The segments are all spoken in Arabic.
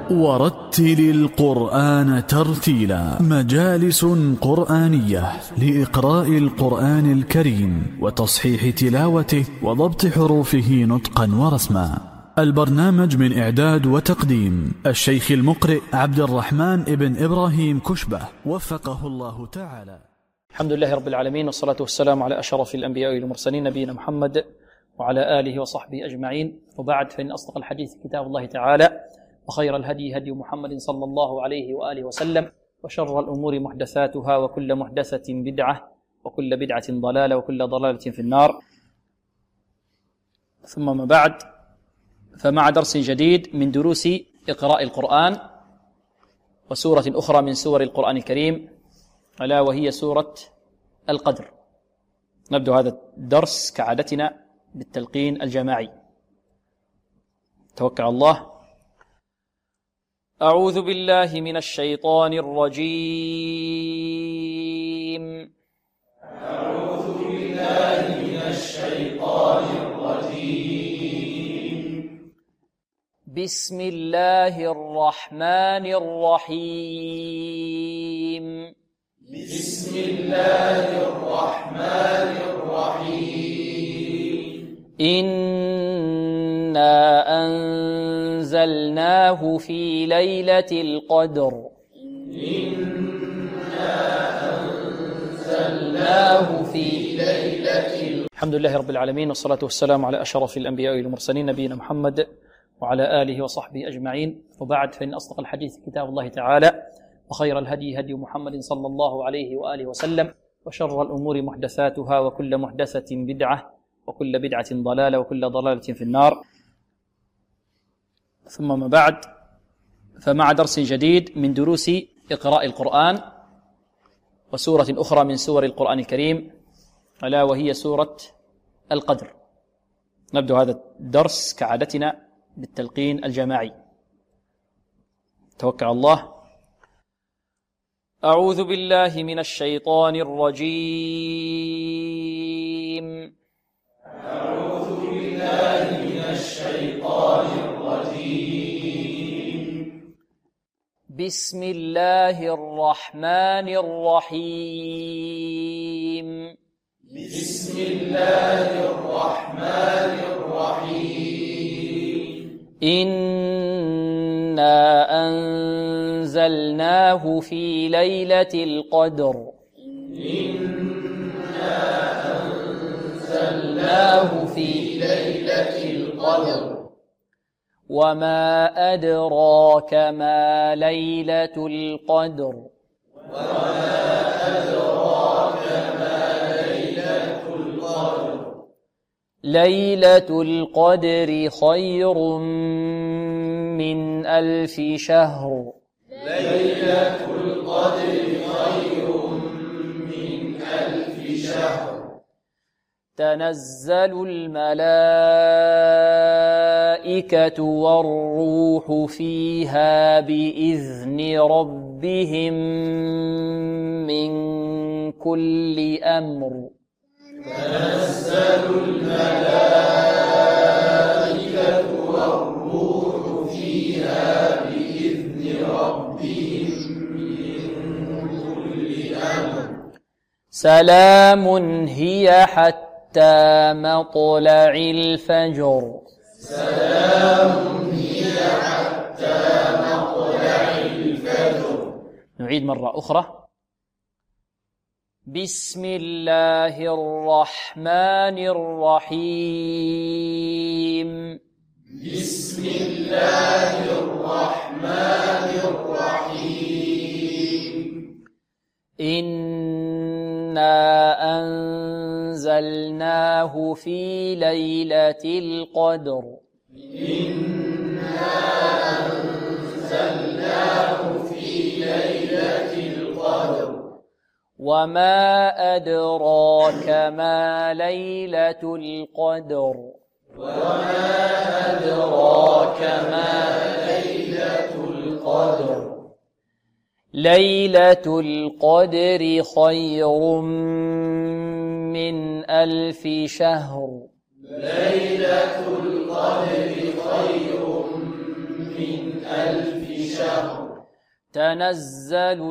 ورتل القرآن ترتيلا. مجالس قرآنية لإقراء القرآن الكريم وتصحيح تلاوته وضبط حروفه نطقا ورسما. البرنامج من إعداد وتقديم الشيخ المقرئ عبد الرحمن ابن إبراهيم كشبة وفقه الله تعالى. الحمد لله رب العالمين، والصلاة والسلام على أشرف الأنبياء والمرسلين نبينا محمد وعلى آله وصحبه أجمعين، وبعد، فإن أصدق الحديث كتاب الله تعالى، وخير الهدي هدي محمد صلى الله عليه وآله وسلم، وشر الأمور محدثاتها، وكل محدثة بدعة، وكل بدعة ضلالة، وكل ضلالة في النار. ثم ما بعد، فمع درس جديد من دروس إقراء القرآن وسورة أخرى من سور القرآن الكريم، ألا وهي سورة القدر. نبدأ هذا الدرس كعادتنا بالتلقين الجماعي. توكل على الله. أعوذ بالله من الشيطان الرجيم. أعوذ بالله من الشيطان الرجيم. بسم الله الرحمن الرحيم. بسم الله الرحمن الرحيم. إنا أنزلناه في ليلة القدر. إنا أنزلناه في ليلة. الحمد لله رب العالمين، والصلاة والسلام على أشرف الأنبياء والمرسلين نبينا محمد وعلى آله وصحبه أجمعين، وبعد، فإن أصدق الحديث كتاب الله تعالى، وخير الهدي هدي محمد صلى الله عليه وآله وسلم، وشر الأمور محدثاتها، وكل محدثة بدعة، وكل بدعة ضلالة، وكل ضلالة في النار. ثم ما بعد، فمع درس جديد من دروس إقراء القرآن وسورة أخرى من سور القرآن الكريم، ألا وهي سورة القدر. نبدأ هذا الدرس كعادتنا بالتلقين الجماعي. توكل على الله. أعوذ بالله من الشيطان الرجيم. أعوذ بالله من الشيطان الرجيم. بسم الله الرحمن الرحيم. بسم الله الرحمن الرحيم. إنا أنزلناه في ليلة القدر. إنا أنزلناه في ليلة القدر. وما أدراك ما ليلة القدر. وما أدراك ما ليلة القدر. ليلة القدر خير من 1000 شهر. ليلة القدر خير من 1000 شهر. تنزل الملائكة والروح فيها بإذن ربهم من كل أمر. تنزل الملائكة والروح فيها بإذن ربهم من كل أمر. سلام هي حتى مطلع الفجر. سلام هي حتى مطلع الفجر. نعيد مرة أخرى. بسم الله الرحمن الرحيم. بسم الله الرحمن الرحيم. إنا أنزلناه في ليلة القدر. إنا أنزلناه في ليلة القدر. وما أدراك ما ليلة القدر. وما أدراك ما ليلة القدر. ليلة القدر خير من 1000 شهر. ليلة القدر خير من 1000 تنزل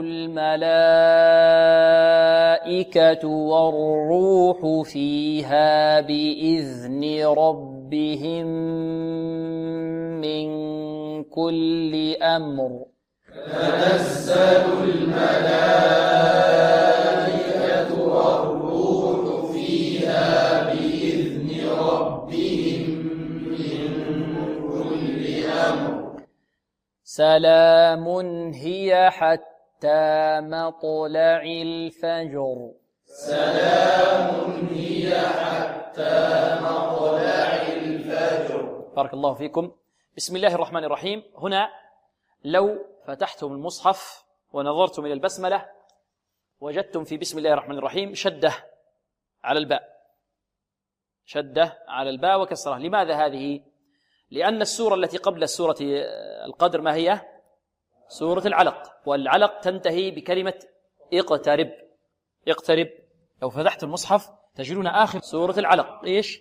الملائكة والروح فيها بإذن ربهم من كل أمر. تنزل الملائكة والروح فيها بإذن ربهم من كل أمر. سلام هي حتى مطلع الفجر. سلام هي حتى مطلع الفجر. بارك الله فيكم. بسم الله الرحمن الرحيم. هنا لو فتحتم المصحف ونظرتم إلى البسملة وجدتم في بسم الله الرحمن الرحيم شدة على الباء، شدة على الباء وكسرة. لماذا هذه؟ لأن السورة التي قبل السورة القدر ما هي؟ سورة العلق، والعلق تنتهي بكلمة اقترب. اقترب. لو فتحت المصحف تجدون آخر سورة العلق إيش؟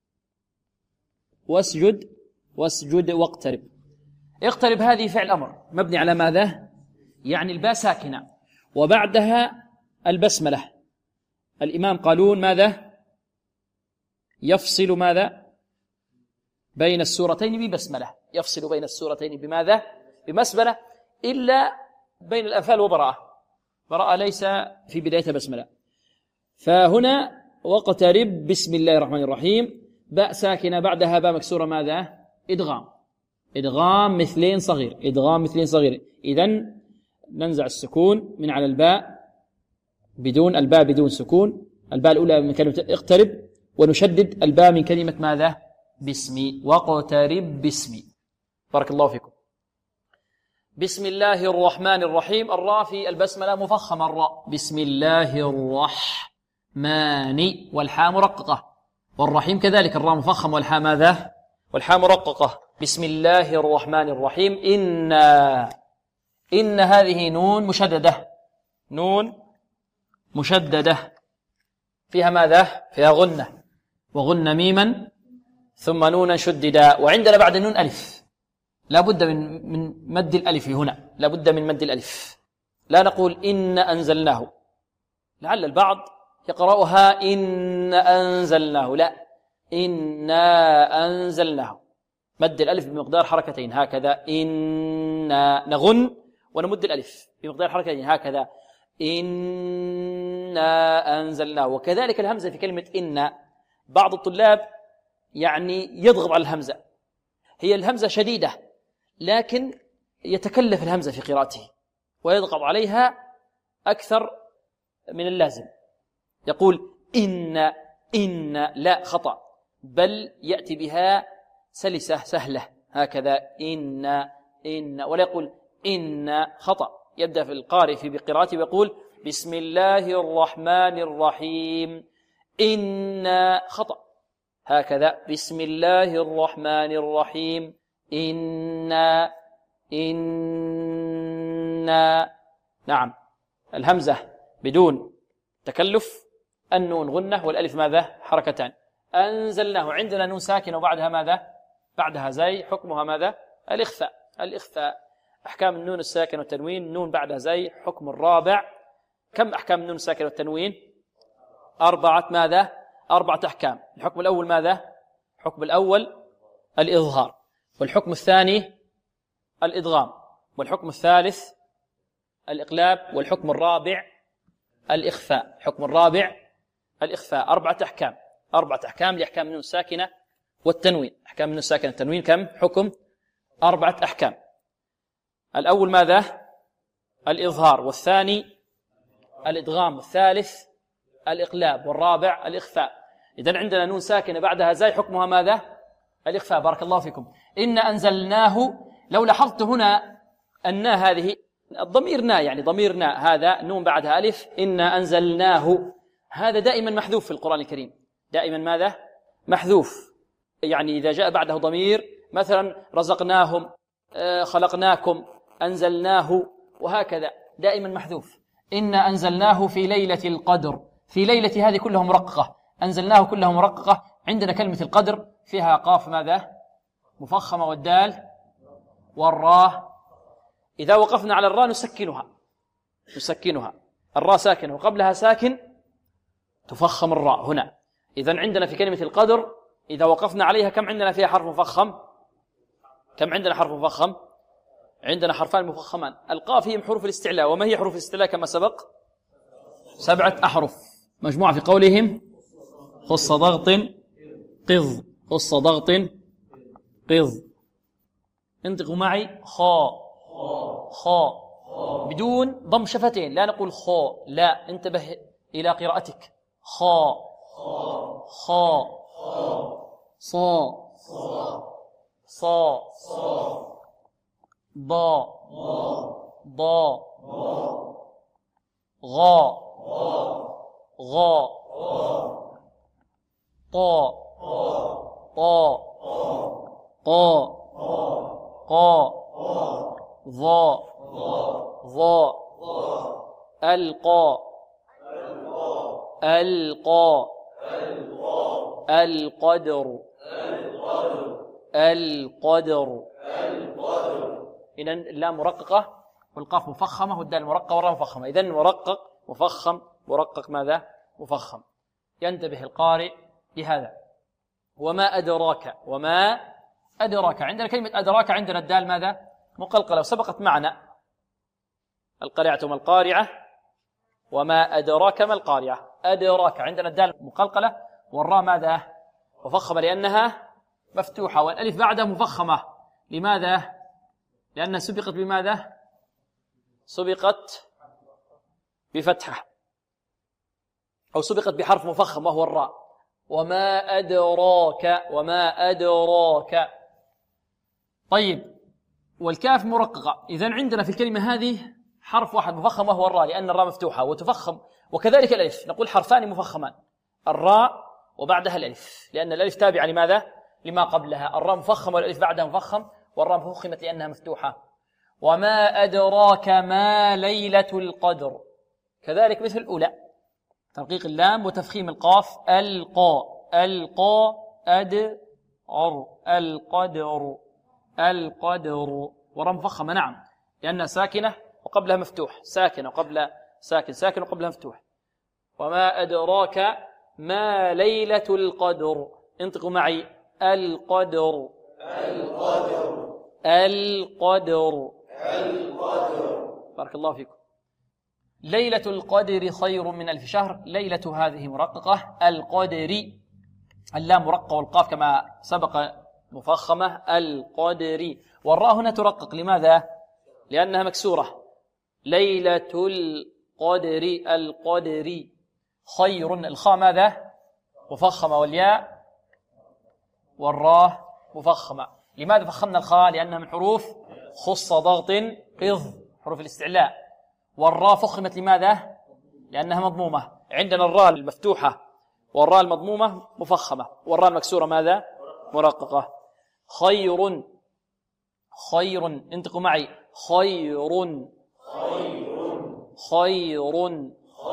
واسجد واسجد واقترب. اقترب هذه فعل أمر مبني على ماذا؟ يعني الباء ساكنة وبعدها البسملة. الإمام قالون ماذا؟ يفصل ماذا؟ بين السورتين ببسملة. يفصل بين السورتين بماذا؟ ببسملة، إلا بين الأنفال وبراءة. براءة ليس في بداية بسملة. فهنا واقترب بسم الله الرحمن الرحيم، باء ساكنة بعدها باء مكسورة ماذا؟ إدغام. إدغام مثلين صغير. إدغام مثلين صغير. إذن ننزع السكون من على الباء بدون الباء بدون سكون. الباء الأولى من كلمة اقترب، ونشدد الباء من كلمة ماذا؟ باسمي. واقترب باسمي. بارك الله فيكم. بسم الله الرحمن الرحيم. الراء في البسملة مفخمة. الراء بسم الله الرحمن، والحاء مرققة. والرحيم كذلك الراء مفخم والحاء ماذا؟ والحاء مرققة. بسم الله الرحمن الرحيم. إن هذه نون مشددة. نون مشددة فيها ماذا؟ فيها غنة، وغن ميما ثم نونا شددا. وعندنا بعد النون ألف، لا بد من مد الألف هنا، لا بد من مد الألف. لا نقول إن أنزلناه، لعل البعض يقرأها إن أنزلناه، لا، إنا أنزلناه. مد الألف بمقدار حركتين هكذا. إنا نغن ونمد الألف بمقدار حركتين هكذا. إنا أنزلناه. وكذلك الهمزة في كلمة إن. بعض الطلاب يعني يضغط على الهمزة، هي الهمزة شديدة لكن يتكلف الهمزة في قراءته ويضغط عليها أكثر من اللازم. يقول إن لا، خطأ، بل يأتي بها سلسة سهلة هكذا. إن ولا يقول إن، خطأ. يبدأ في القارئ في بقراءته ويقول بسم الله الرحمن الرحيم. إن، خطأ، هكذا بسم الله الرحمن الرحيم. إن نعم. الهمزة بدون تكلف، النون غنة والألف ماذا؟ حركتان. أنزلناه. عندنا نون ساكنة وبعدها ماذا؟ بعدها زي، حكمها ماذا؟ الإخفاء. الإخفاء. أحكام النون الساكنة والتنوين. نون بعدها زي، حكم الرابع. كم أحكام النون الساكنة والتنوين؟ 4 ماذا؟ 4 أحكام. الحكم الأول ماذا؟ الحكم الأول الإظهار، والحكم الثاني الإدغام، والحكم الثالث الإقلاب، والحكم الرابع الإخفاء. الحكم الرابع الإخفاء. 4 أحكام. 4 أحكام لأحكام النون الساكنة والتنوين. أحكام النون الساكنة والتنوين كم؟ حكم 4 أحكام. الأول ماذا؟ الإظهار، والثاني الإدغام، والثالث الإقلاب، والرابع الإخفاء. إذن عندنا نون ساكنة بعدها زي، حكمها ماذا؟ الإخفاء. بارك الله فيكم. إن أنزلناه. لو لاحظت هنا أن هذه الضمير نا، يعني ضمير نا، هذا نون بعدها ألف. إن أنزلناه هذا دائما محذوف في القرآن الكريم. دائما ماذا؟ محذوف. يعني إذا جاء بعده ضمير، مثلا رزقناهم، خلقناكم، أنزلناه، وهكذا دائما محذوف. إن أنزلناه في ليلة القدر. في ليلة هذه كلها مرققة. أنزلناه كلها مرققة. عندنا كلمة القدر فيها قاف ماذا؟ مفخمة، والدال والراء إذا وقفنا على الراء نسكنها، الراء ساكنة وقبلها ساكن تفخم الراء هنا. إذن عندنا في كلمة القدر إذا وقفنا عليها كم عندنا فيها حرف مفخم؟ كم عندنا حرف مفخم؟ عندنا حرفان مفخمان. القاف هي حروف الاستعلاء. وما هي حروف الاستعلاء كما سبق؟ 7 أحرف مجموعة في قولهم خص ضغط قض، خص ضغط قض. انطقوا معي خاء بدون ضم شفتين، لا نقول خاء، لا، انتبه إلى قراءتك. خاء صا ضا غا طا قا ظا ألقى القدر. إذن اللام مرققة والقاف مفخمة والدال مرققة والراء مفخمة. إذن مرقق مفخم مرقق ماذا؟ مفخم. ينتبه القارئ لهذا. وما أدراك عندنا كلمة أدراك، عندنا الدال ماذا؟ مقلقلة، وسبقت معنا القارعة ما القارعة، وما أدراك ما القارعة. أدراك عندنا الدال مقلقلة والراء ماذا؟ مفخمة لأنها مفتوحة، والألف بعدها مفخمة. لماذا؟ لأنها سبقت بماذا؟ سبقت بفتحة أو سبقت بحرف مفخم وهو الراء. وما أدراك. طيب، والكاف مرققة. إذن عندنا في الكلمة هذه حرف واحد مفخم وهو الراء، لأن الراء مفتوحة وتفخم، وكذلك الألف نقول حرفان مفخمان، الراء وبعدها الألف، لأن الألف تابعة لماذا؟ لما قبلها. الراء مفخم والألف بعدها مفخم، والراء مفخمت لأنها مفتوحة. وما أدراك ما ليلة القدر، كذلك مثل الأولى، ترقيق اللام وتفخيم القاف. القى القدر والراء مفخمة، نعم، لأنها ساكنة وقبلها مفتوح، ساكنة وقبل ساكن وقبلها مفتوح. وما أدراك ما ليلة القدر. انطقوا معي. القدر. بارك الله فيكم. ليلة القدر خير من 1000 شهر. ليلة هذه مرققة، القدر اللام مرققة والقاف كما سبق مفخمة. القدر، والراء هنا ترقق. لماذا؟ لأنها مكسورة. ليلة القدر خير. الخاء ماذا؟ مفخمة، والياء والراء مفخمة. لماذا فخمنا الخاء؟ لأنها من حروف خص ضغط قض، حروف الاستعلاء. والراء فخمت لماذا؟ لأنها مضمومة. عندنا الراء المفتوحة والراء المضمومة مفخمة، والراء المكسورة ماذا؟ مرققة. خير. انطقوا معي. خير.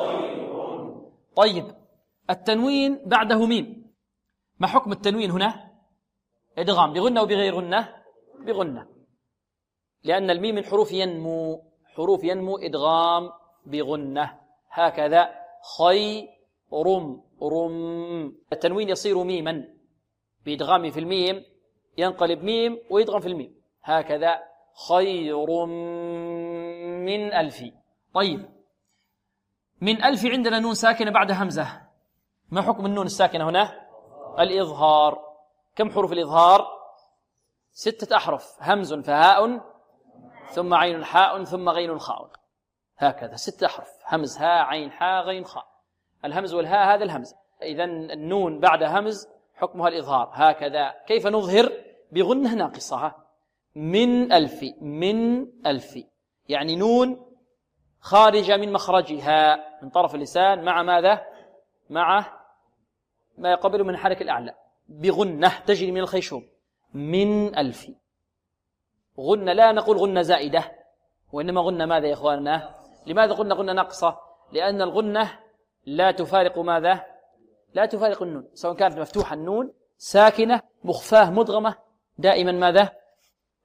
طيب، التنوين بعده ميم، ما حكم التنوين هنا؟ إدغام بغنة وبغير غنة؟ بغنة، لأن الميم من حروف ينمو، إدغام بغنة. هكذا رم. التنوين يصير ميما بإدغام في الميم، ينقلب ميم ويدغم في الميم. هكذا خير من 1000. طيب، من 1000 عندنا نون ساكنة بعد همزة، ما حكم النون الساكنة هنا؟ الإظهار. كم حروف الإظهار؟ 6 أحرف، همز فهاء ثم عين حاء ثم غين خاء، هكذا 6 أحرف، همز هاء عين حاء غين خاء. الهمز والهاء هذا الهمز. إذن النون بعد همز حكمها الإظهار. هكذا. كيف نظهر؟ بغنة ناقصة. من 1000 يعني نون خارجة من مخرجها من طرف اللسان مع ماذا؟ مع ما يقبل من الحركة الأعلى، بغنة تجري من الخيشوم. من 1000 غنة، لا نقول غنة زائدة، وإنما غنة ماذا يا إخواننا؟ لماذا قلنا غنة ناقصة؟ لأن الغنة لا تفارق ماذا؟ لا تفارق النون، سواء كانت مفتوحة النون، ساكنة، مخفاة، مدغمة، دائما ماذا؟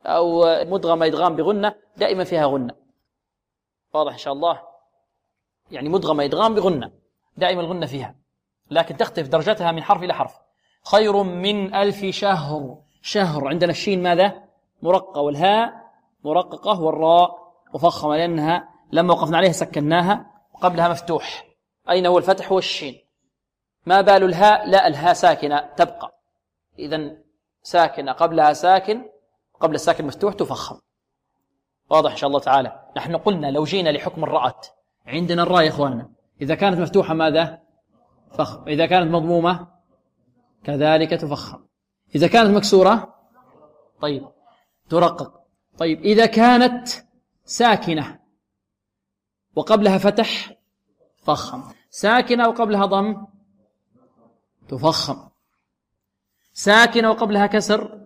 أو مدغمة إدغام بغنة دائما فيها غنة. واضح إن شاء الله؟ يعني مدغمة إدغام بغنة دائما الغنة فيها، لكن تختلف درجتها من حرف إلى حرف. خير من 1000 شهر. شهر عندنا الشين ماذا؟ مرققة، والهاء مرققة، والراء مفخمة لأنها لما وقفنا عليها سكناها، وقبلها مفتوح. أين هو الفتح؟ هو الشين. ما بال الهاء؟ لا، الهاء ساكنة تبقى، إذن ساكنة قبلها ساكن، قبل الساكن مفتوح تفخم. واضح إن شاء الله تعالى؟ نحن قلنا لو جينا لحكم الراءات، عندنا الراء يا إخواننا إذا كانت مفتوحة ماذا؟ فخم. إذا كانت مضمومة كذلك تفخم. إذا كانت مكسورة طيب ترقق. طيب إذا كانت ساكنة وقبلها فتح فخم، ساكنة وقبلها ضم تفخم، ساكنة وقبلها كسر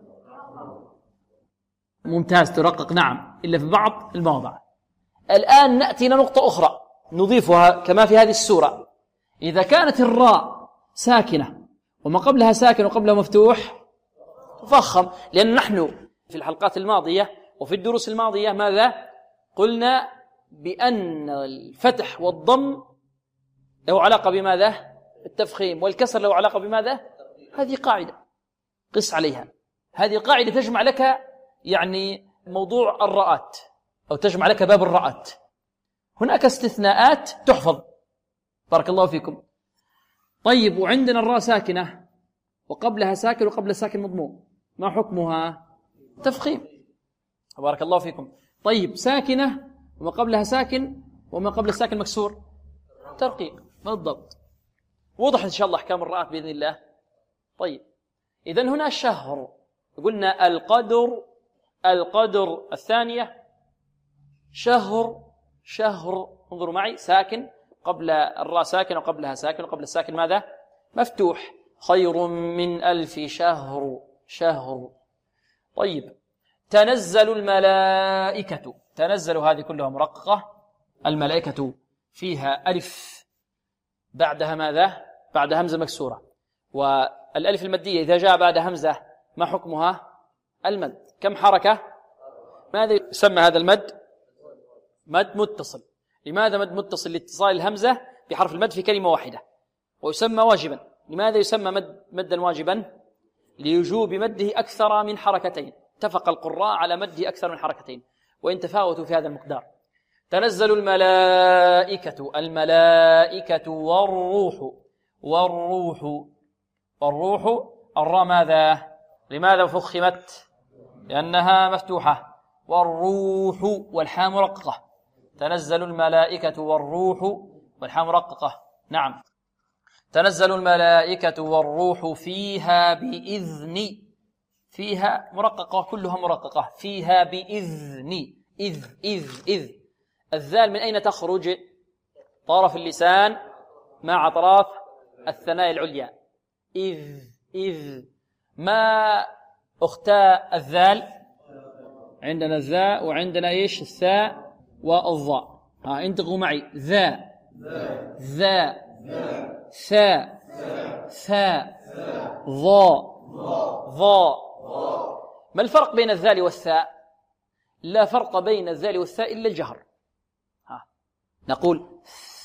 ممتاز ترقق. نعم، إلا في بعض المواضع. الآن نأتي إلى نقطة أخرى نضيفها كما في هذه السورة. إذا كانت الراء ساكنة وما قبلها ساكن وقبلها مفتوح تفخم، لأن نحن في الحلقات الماضية وفي الدروس الماضية ماذا قلنا؟ بأن الفتح والضم له علاقة بماذا؟ التفخيم، والكسر له علاقة بماذا؟ هذه قاعدة قس عليها. هذه القاعدة تجمع لك يعني موضوع الراءات، أو تجمع لك باب الراءات. هناك استثناءات تحفظ بارك الله فيكم. طيب، وعندنا الراء ساكنة وقبلها ساكن وقبل الساكن مضموم، ما حكمها؟ تفخيم بارك الله فيكم. طيب، ساكنة وما قبلها ساكن وما قبل الساكن مكسور ترقيق. بالضبط، وضحت إن شاء الله أحكام الراءات بإذن الله. طيب، إذن هنا الشهر قلنا القدر الثانية شهر. شهر انظروا معي، ساكن قبل الراء ساكن وقبلها ساكن وقبل الساكن ماذا؟ مفتوح. خير من 1000 شهر. شهر. طيب، تنزل الملائكة. تنزل هذه كلها مرققة. الملائكة فيها ألف بعدها ماذا؟ بعد همزة مكسورة، والألف المادية إذا جاء بعد همزة ما حكمها؟ المد. كم حركة؟ ماذا يسمى هذا المد؟ مد متصل. لماذا مد متصل؟ لاتصال الهمزة بحرف المد في كلمة واحدة. ويسمى واجبا. لماذا يسمى مدا واجبا؟ لوجوب مده أكثر من حركتين. اتفق القراء على مده أكثر من حركتين، وإن تفاوتوا في هذا المقدار. تنزل الملائكة. الملائكة والروح. والروح. والروح الراء ماذا؟ لماذا فخمت؟ لأنها مفتوحة. والروح والحاء مرققة. تنزل الملائكة والروح والحاء مرققة. نعم، تنزل الملائكة والروح فيها بإذن. فيها مرققة، كلها مرققة. فيها بإذن. إذ الذال من أين تخرج؟ طرف اللسان مع أطراف الثنايا العليا. إذ ما أختاء الذال؟ عندنا الذاء وعندنا إيش؟ الثاء والضاء. انتقوا معي. ذا ثاء ثاء ضاء. ما الفرق بين الذال والثاء؟ لا فرق بين الذال والثاء إلا الجهر. نقول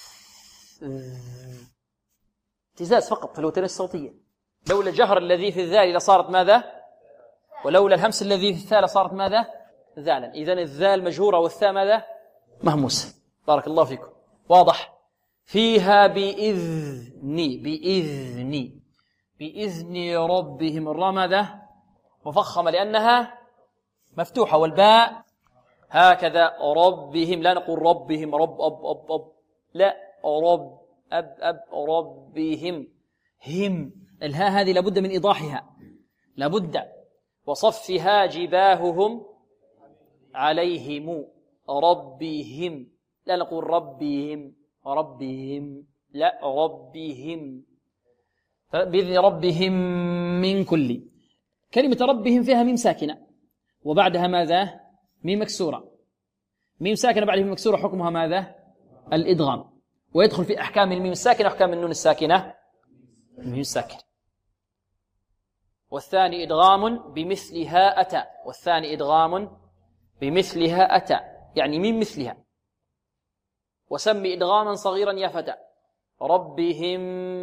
اهتزاز فقط في الوتر الصوتية. لولا الجهر الذي في الذال لصارت ماذا؟ ولولا الهمس الذي في الثاء لصارت ماذا؟ ذالا. إذن الذال مجهورة والثاء ماذا؟ مهموسة. بارك الله فيكم. واضح؟ فيها بإذن ربهم. الراء ماذا؟ مفخمة لأنها مفتوحة، والباء هكذا. ربهم، لا نقول ربهم رب أب، لا، رب أب ربهم. هم الهاء هذه لابد من إيضاحها، لابد. وصفها جباههم عليهم. ربهم، لا نقول ربهم لا، ربهم. بإذن ربهم من كل. كلمة ربهم فيها ميم ساكنة وبعدها ماذا؟ ميم مكسورة. ميم ساكنة بعد ميم مكسورة حكمها ماذا؟ الإدغام. ويدخل في أحكام الميم الساكنة وأحكام النون الساكنة الميم الساكنة. والثاني إدغام بمثلها أتى، والثاني إدغام بمثلها أتى يعني من مثلها. وسم إدغاما صغيرا يا فتى ربهم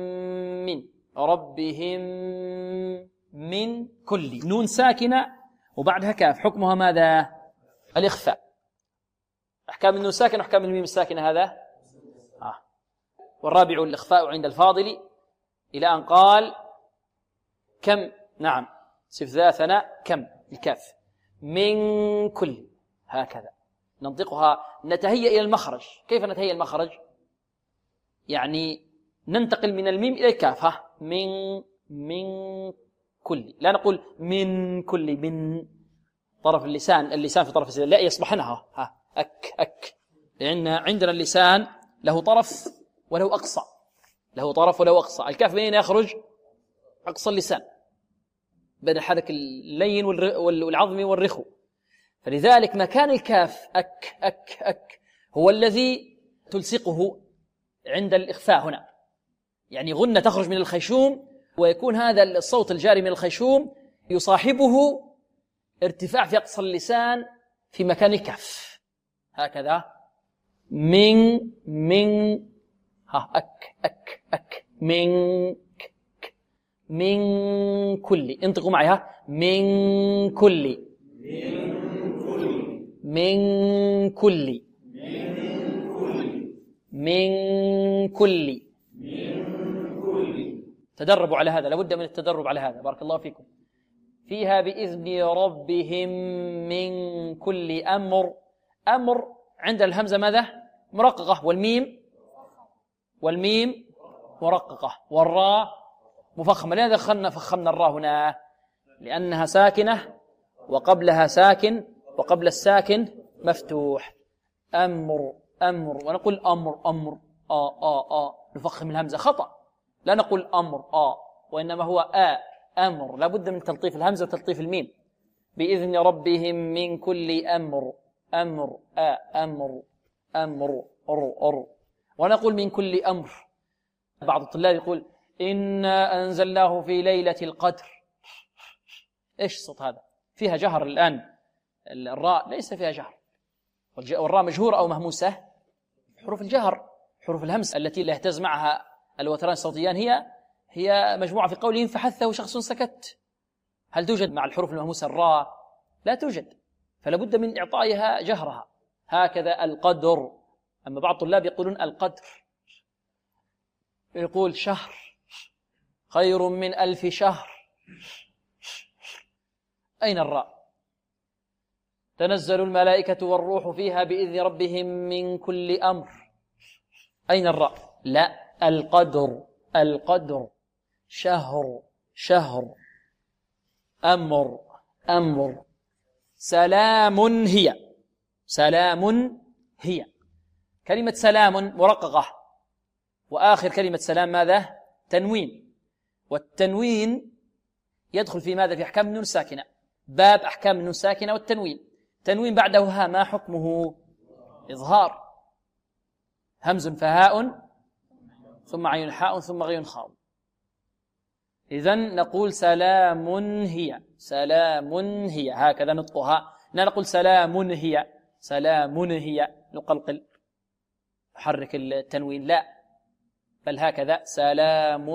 من كل، نون ساكنة وبعدها كاف، حكمها ماذا؟ الإخفاء. أحكام النون ساكنة وأحكام الميم الساكنة هذا والرابع الإخفاء عند الفاضل إلى أن قال كم، نعم صف ذا ثناء كم الكاف من كل، هكذا ننطقها. نتهيأ إلى المخرج. كيف نتهيأ المخرج؟ يعني ننتقل من الميم إلى الكاف. من كل، لا نقول من كل من طرف اللسان في طرف اللسان، لا يصبحنها أك لأن عندنا اللسان له طرف وله أقصى، له طرف وله أقصى. الكاف منين يخرج؟ أقصى اللسان بين الحرك اللين والعظمي والرخو. فلذلك مكان الكاف أك هو الذي تلصقه عند الإخفاء هنا، يعني غنة تخرج من الخيشوم، ويكون هذا الصوت الجاري من الخيشوم يصاحبه ارتفاع في أقصى اللسان في مكان الكاف، هكذا من أك من كل. انطقوا معي من كل تدربوا على هذا، لابد من التدرب على هذا. بارك الله فيكم. فيها بإذن ربهم من كل أمر. أمر عند الهمزة ماذا؟ مرققة، والميم مرققة، والراء مفخمة. لماذا فخمنا الراء هنا؟ لأنها ساكنة وقبلها ساكن وقبل الساكن مفتوح. أمر ونقول أمر نفخم الهمزة. خطأ، لا نقول أمر وإنما هو أمر. لا بد من تلطيف الهمزة وتلطيف الميم. بإذن ربهم من كل أمر ونقول من كل أمر. بعض الطلاب يقول إنا أنزلناه في ليلة القدر. إيش الصوت هذا؟ فيها جهر الآن، الراء ليس فيها جهر، والراء مجهورة أو مهموسة. حروف الجهر، حروف الهمس التي لا يهتز معها الوتران الصوتيان هي مجموعة في قولهم فحثه شخص سكت. هل توجد مع الحروف المهموسة الراء؟ لا توجد، فلا بد من إعطائها جهرها. هكذا القدر. أما بعض الطلاب يقولون القدر، يقول شهر خير من 1000 شهر. أين الراء؟ تنزل الملائكة والروح فيها بإذن ربهم من كل أمر. أين الراء؟ لا، القدر شهر أمر سلام هي. كلمة سلام مرققة، وآخر كلمة سلام ماذا؟ تنوين. والتنوين يدخل في ماذا؟ في أحكام النون الساكنة. باب أحكام النون الساكنة والتنوين. تنوين بعده ما حكمه؟ إظهار. همز فهاء ثم عين حاء ثم غين خاء. إذن نقول سلام هي هكذا نطقها. لا نقول سلام هي نقلقل نحرك التنوين، لا، بل هكذا سلام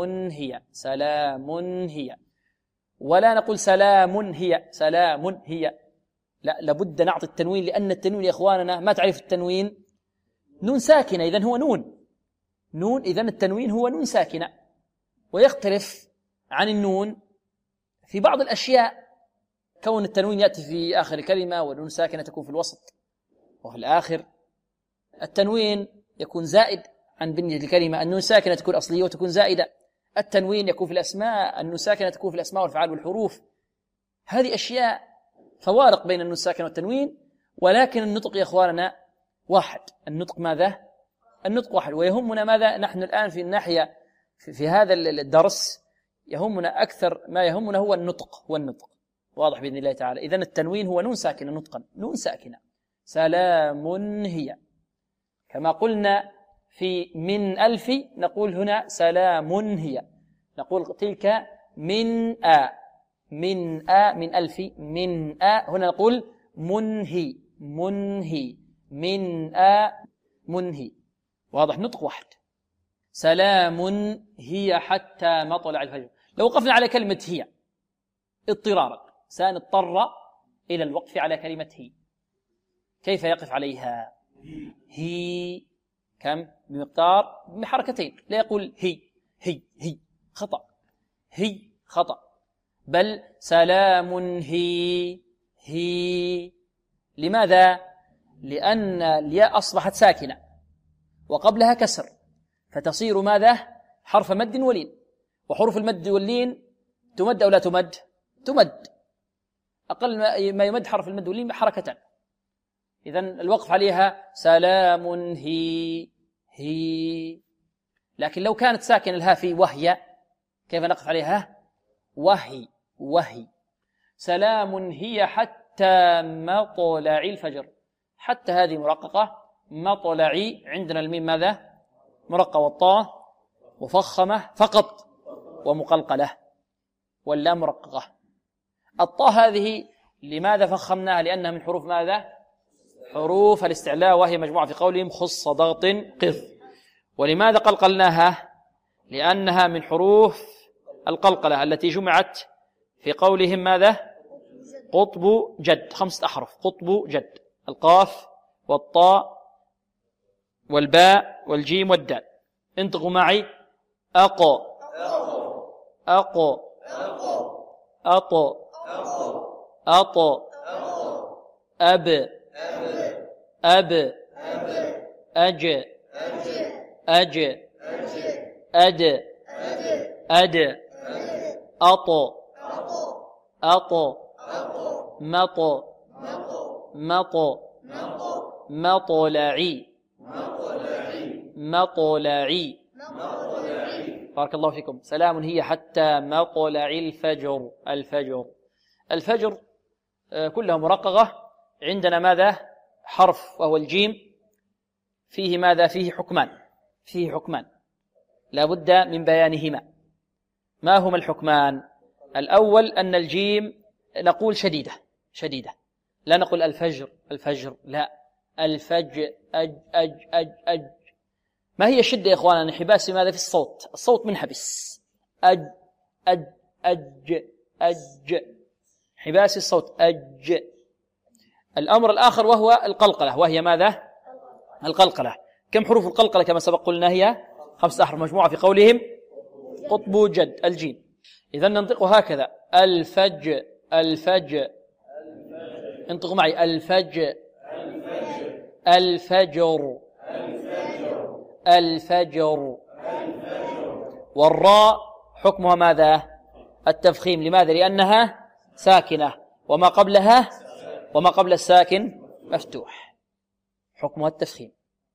هي. ولا نقول سلام هي، لا، لابد نعطي التنوين، لأن التنوين يا إخواننا ما تعرف التنوين؟ نون ساكنة، إذن هو نون إذن التنوين هو نون ساكنة، ويختلف عن النون في بعض الأشياء. كون التنوين يأتي في آخر الكلمة والنون ساكنة تكون في الوسط وفي الآخر. التنوين يكون زائد عن بنية الكلمة، النون ساكنة تكون أصلية وتكون زائدة. التنوين يكون في الأسماء، النون ساكنة تكون في الأسماء والأفعال والحروف. هذه أشياء فوارق بين النون الساكنة والتنوين، ولكن النطق يا إخواننا واحد. النطق ماذا؟ النطق واحد. ويهمنا ماذا؟ نحن الآن في الناحية في هذا الدرس يهمنا أكثر ما يهمنا هو النطق. واضح بإذن الله تعالى. إذن التنوين هو نون ساكنة نطقا، نون ساكنة. سلام هي، كما قلنا في من 1000 نقول هنا سلام هي. نقول تلك من من من ألف من هنا نقول منهي منهي من منهي. واضح؟ نطق واحد. سلام هي حتى مطلع الفجر. لو وقفنا على كلمة هي اضطرارا سنضطر إلى الوقف على كلمة هي. كيف يقف عليها؟ هي كم؟ بمقدار بحركتين. لا يقول هي خطأ. هي خطأ. بل سلام هي. لماذا؟ لأن الياء أصبحت ساكنة وقبلها كسر، فتصير ماذا؟ حرف مد ولين. وحروف المد واللين تمد أو لا تمد؟ تمد. أقل ما يمد حرف المد واللين بحركتان. إذن الوقف عليها سلام هي. لكن لو كانت ساكن الهاء في وهي كيف نقف عليها؟ وهي. سلام هي حتى مطلع الفجر. حتى هذه مرققة. مطلعي عندنا الميم ماذا؟ مرققة، والطاء مفخمة فقط ومقلقلة، واللام مرققة. الطاء هذه لماذا فخمناها؟ لأنها من حروف ماذا؟ حروف الاستعلاء، وهي مجموعة في قولهم خص ضغط قذ. ولماذا قلقلناها؟ لأنها من حروف القلقلة التي جمعت في قولهم ماذا؟ قطب جد. 5 أحرف قطب جد: القاف والطاء والباء والجيم والدال. انطقوا معي: أقو أقو أطو أطو أب أب أج أج أد أد أطو أطو مطو مطو مطلعي مطلعي. بارك الله فيكم. سلام هي حتى مطلع الفجر. الفجر كلها مرققة. عندنا ماذا؟ حرف وهو الجيم فيه ماذا؟ فيه حكمان لا بد من بيانهما. ما هما الحكمان؟ الأول أن الجيم نقول شديدة، لا نقول الفجر، لا، الفج أج. ما هي الشدة يا إخوانا؟ انحباس ماذا؟ في الصوت منحبس. أج انحباس الصوت أج. الأمر الآخر وهو القلقلة، وهي ماذا؟ القلقلة. كم حروف القلقلة كما سبق قلنا؟ هي 5 أحرف مجموعة في قولهم قطب جد الجيم. إذن ننطقها هكذا: الفج. انطقوا معي: الفجر. والراء حكمها ماذا؟ التفخيم. لماذا؟ لأنها ساكنة، وما قبل الساكن مفتوح. حكمها التفخيم.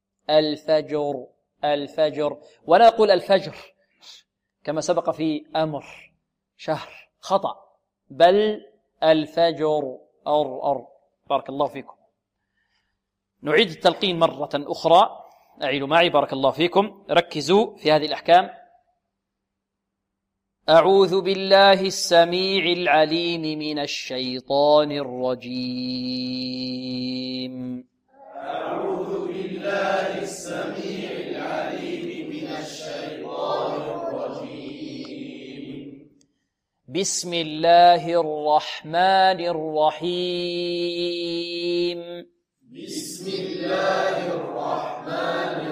الفجر. ولا نقول الفجر كما سبق في أمر شهر، خطأ، بل الفجر. بارك الله فيكم. نعيد التلقين مرة أخرى. أعيدوا معي بارك الله فيكم. ركزوا في هذه الأحكام. أعوذ بالله السميع العليم من الشيطان الرجيم. أعوذ بالله السميع العليم من الشيطان الرجيم. بسم الله الرحمن الرحيم. بسم الله الرحمن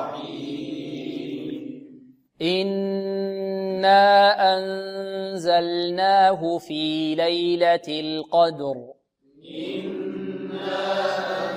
الرحيم. إنا أنزلناه في ليلة القدر. إنا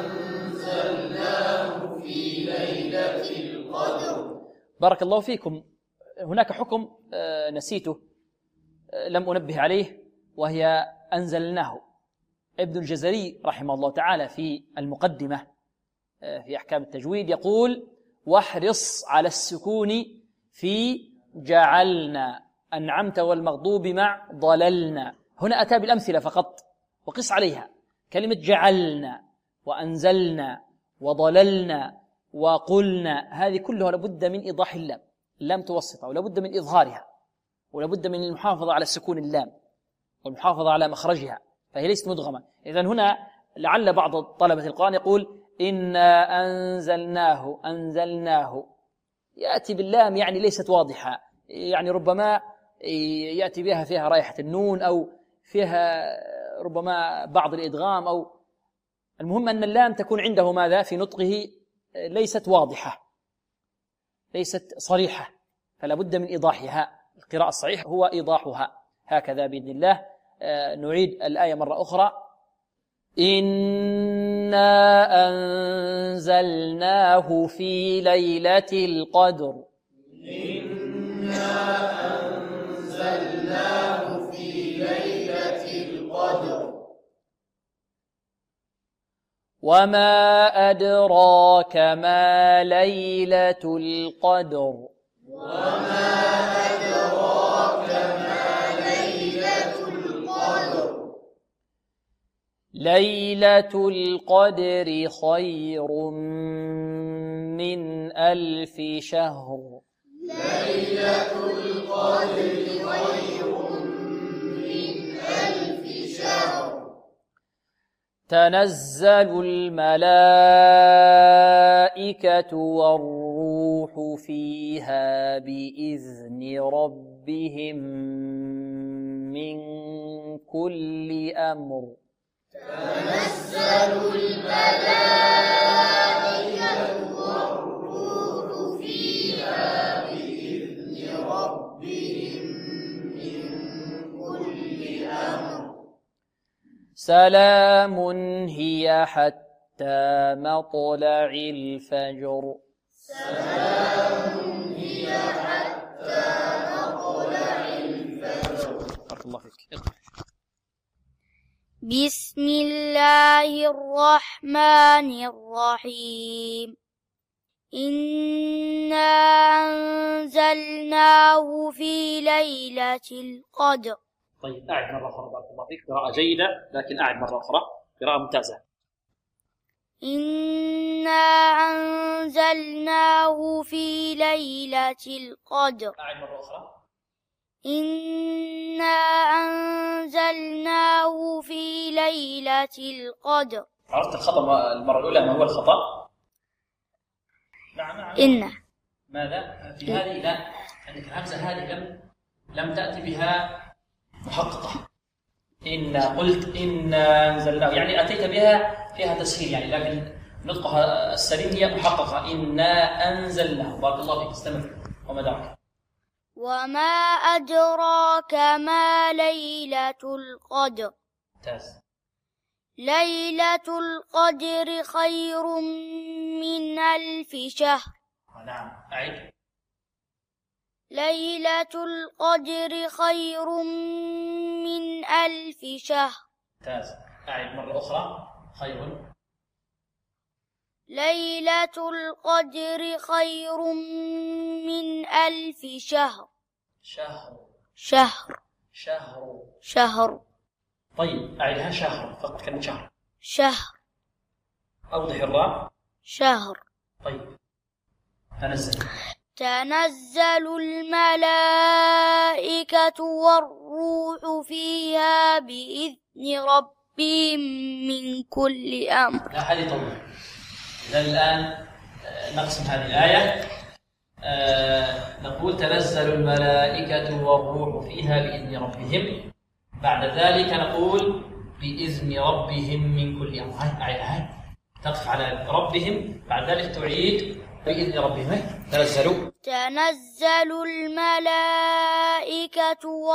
أنزلناه في ليلة القدر. بارك الله فيكم. هناك حكم نسيته لم أنبه عليه، وهي أنزلناه. ابن الجزري رحمه الله تعالى في المقدمة في أحكام التجويد يقول: واحرص على السكون في جعلنا، أنعمت والمغضوب مع ضللنا. هنا أتى بالأمثلة فقط، وقس عليها. كلمة جعلنا وأنزلنا وضللنا وقلنا، هذه كلها لابد من إيضاح اللام متوسطة، ولابد من إظهارها، ولابد من المحافظة على السكون اللام. والمحافظة على مخرجها، فهي ليست مدغمة. إذن هنا لعل بعض طلبة القرآن يقول إنا أنزلناه يأتي باللام يعني ليست واضحة، يعني ربما يأتي بها فيها رائحة النون أو فيها ربما بعض الإدغام، أو المهم أن اللام تكون عنده ماذا في نطقه ليست واضحة ليست صريحة، فلا بد من إيضاحها. القراءة الصحيحة هو إيضاحها. هكذا بإذن الله. نعيد الآية مرة أخرى. إنا أنزلناه في ليلة القدر. إنا أنزلناه في ليلة القدر. وما أدراك ما ليلة القدر. وما أدراك ما ليلة القدر. ليلة القدر خير من 1000 شهر. ليلة القدر خير من 1000 شهر. تنزل الملائكة والروح فيها بإذن ربهم من كل أمر. تنزل الملائكة والروح فيها بإذن ربهم من كل أمر. سلام هي حتى مطلع الفجر. سلام هي حتى مطلع الفجر. بارك الله فيك. بسم الله الرحمن الرحيم. إنا أنزلناه في ليلة القدر. طيب أعد مرة أخرى. بارك الله فيك. قراءة جيدة، لكن أعد مرة أخرى. قراءة ممتازة. إنا أنزلناه في ليلة القدر. أعد مرة أخرى. إنا أنزلناه في ليلة القدر. عرفت الخطأ المرة الأولى؟ ما هو الخطأ؟ نعم. إن ماذا؟ في هذه لا، عندك الهمزة هذه لم تأتي بها محققة. إن قلت إنا أنزلناه يعني أتيت بها فيها تسهيل يعني، لكن نطقها السليم هي محققة. إنا أنزلناه. بارك الله فيك. استمر. وما دراك. وما أدراك ما ليلة القدر. ممتاز. ليلة القدر خير من 1000 شهر. نعم. أعيد. ليلة القدر خير من 1000 شهر. ممتاز. أعيد مرة أخرى. خير. ليلة القدر خير من 1000 شهر. شهر. طيب أعيدها. شهر فقط كلمة شهر. شهر. أوضح الراء. شهر. طيب. تنزل الملائكة والروح فيها بإذن ربهم من كل أمر. لا هذه طويلة. إذن الآن نقسم هذه الآية. نقول تنزل الملائكة والروح فيها بإذن ربهم. بعد ذلك نقول بإذن ربهم من كل أمر. هاي تقف على ربهم، بعد ذلك تعيد بإذن ربهم. تنزل الملائكة